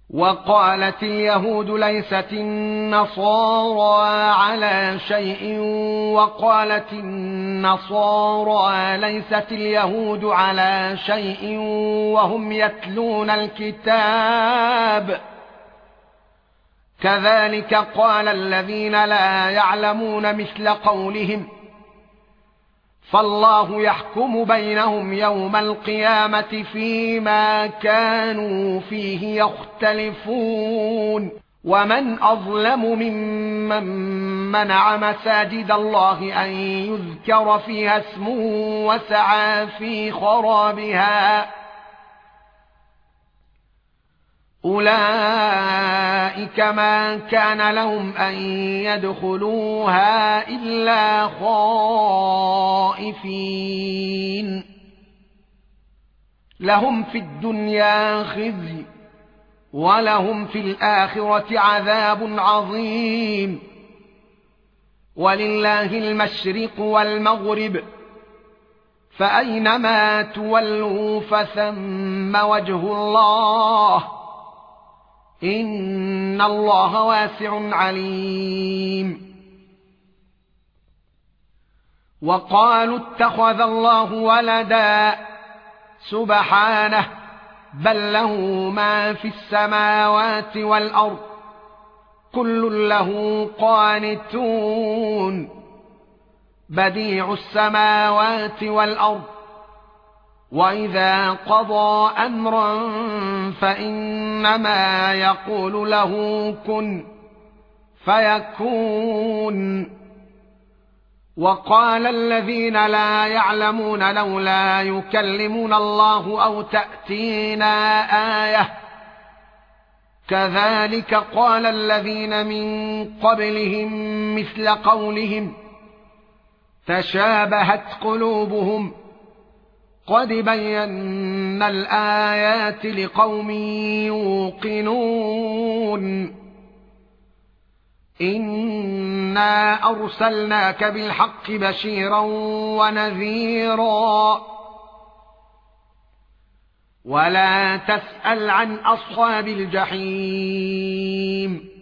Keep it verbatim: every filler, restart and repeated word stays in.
وقالت اليهود ليست النصارى على شيء وقالت النصارى ليست اليهود على شيء وهم يتلون الكتاب كذلك قال الذين لا يعلمون مثل قولهم فالله يحكم بينهم يوم القيامة فيما كانوا فيه يختلفون ومن أظلم ممن منع مساجد الله أن يذكر فيها اسمه وسعى في خرابها أولئك ما كان لهم أن يدخلوها إلا خائفين لهم في الدنيا خزي ولهم في الآخرة عذاب عظيم ولله المشرق والمغرب فأينما تولوا فثم وجه الله إن الله واسع عليم وقالوا اتخذ الله ولدا سبحانه بل له ما في السماوات والأرض كل له قانتون بديع السماوات والأرض وإذا قضى أمرا فإنما يقول له كن فيكون وقال الذين لا يعلمون لولا يكلمون الله أو تأتينا آية كذلك قال الذين من قبلهم مثل قولهم تشابهت قلوبهم قد بينا الآيات لقوم يوقنون إنا أرسلناك بالحق بشيرا ونذيرا ولا تسأل عن أصحاب الجحيم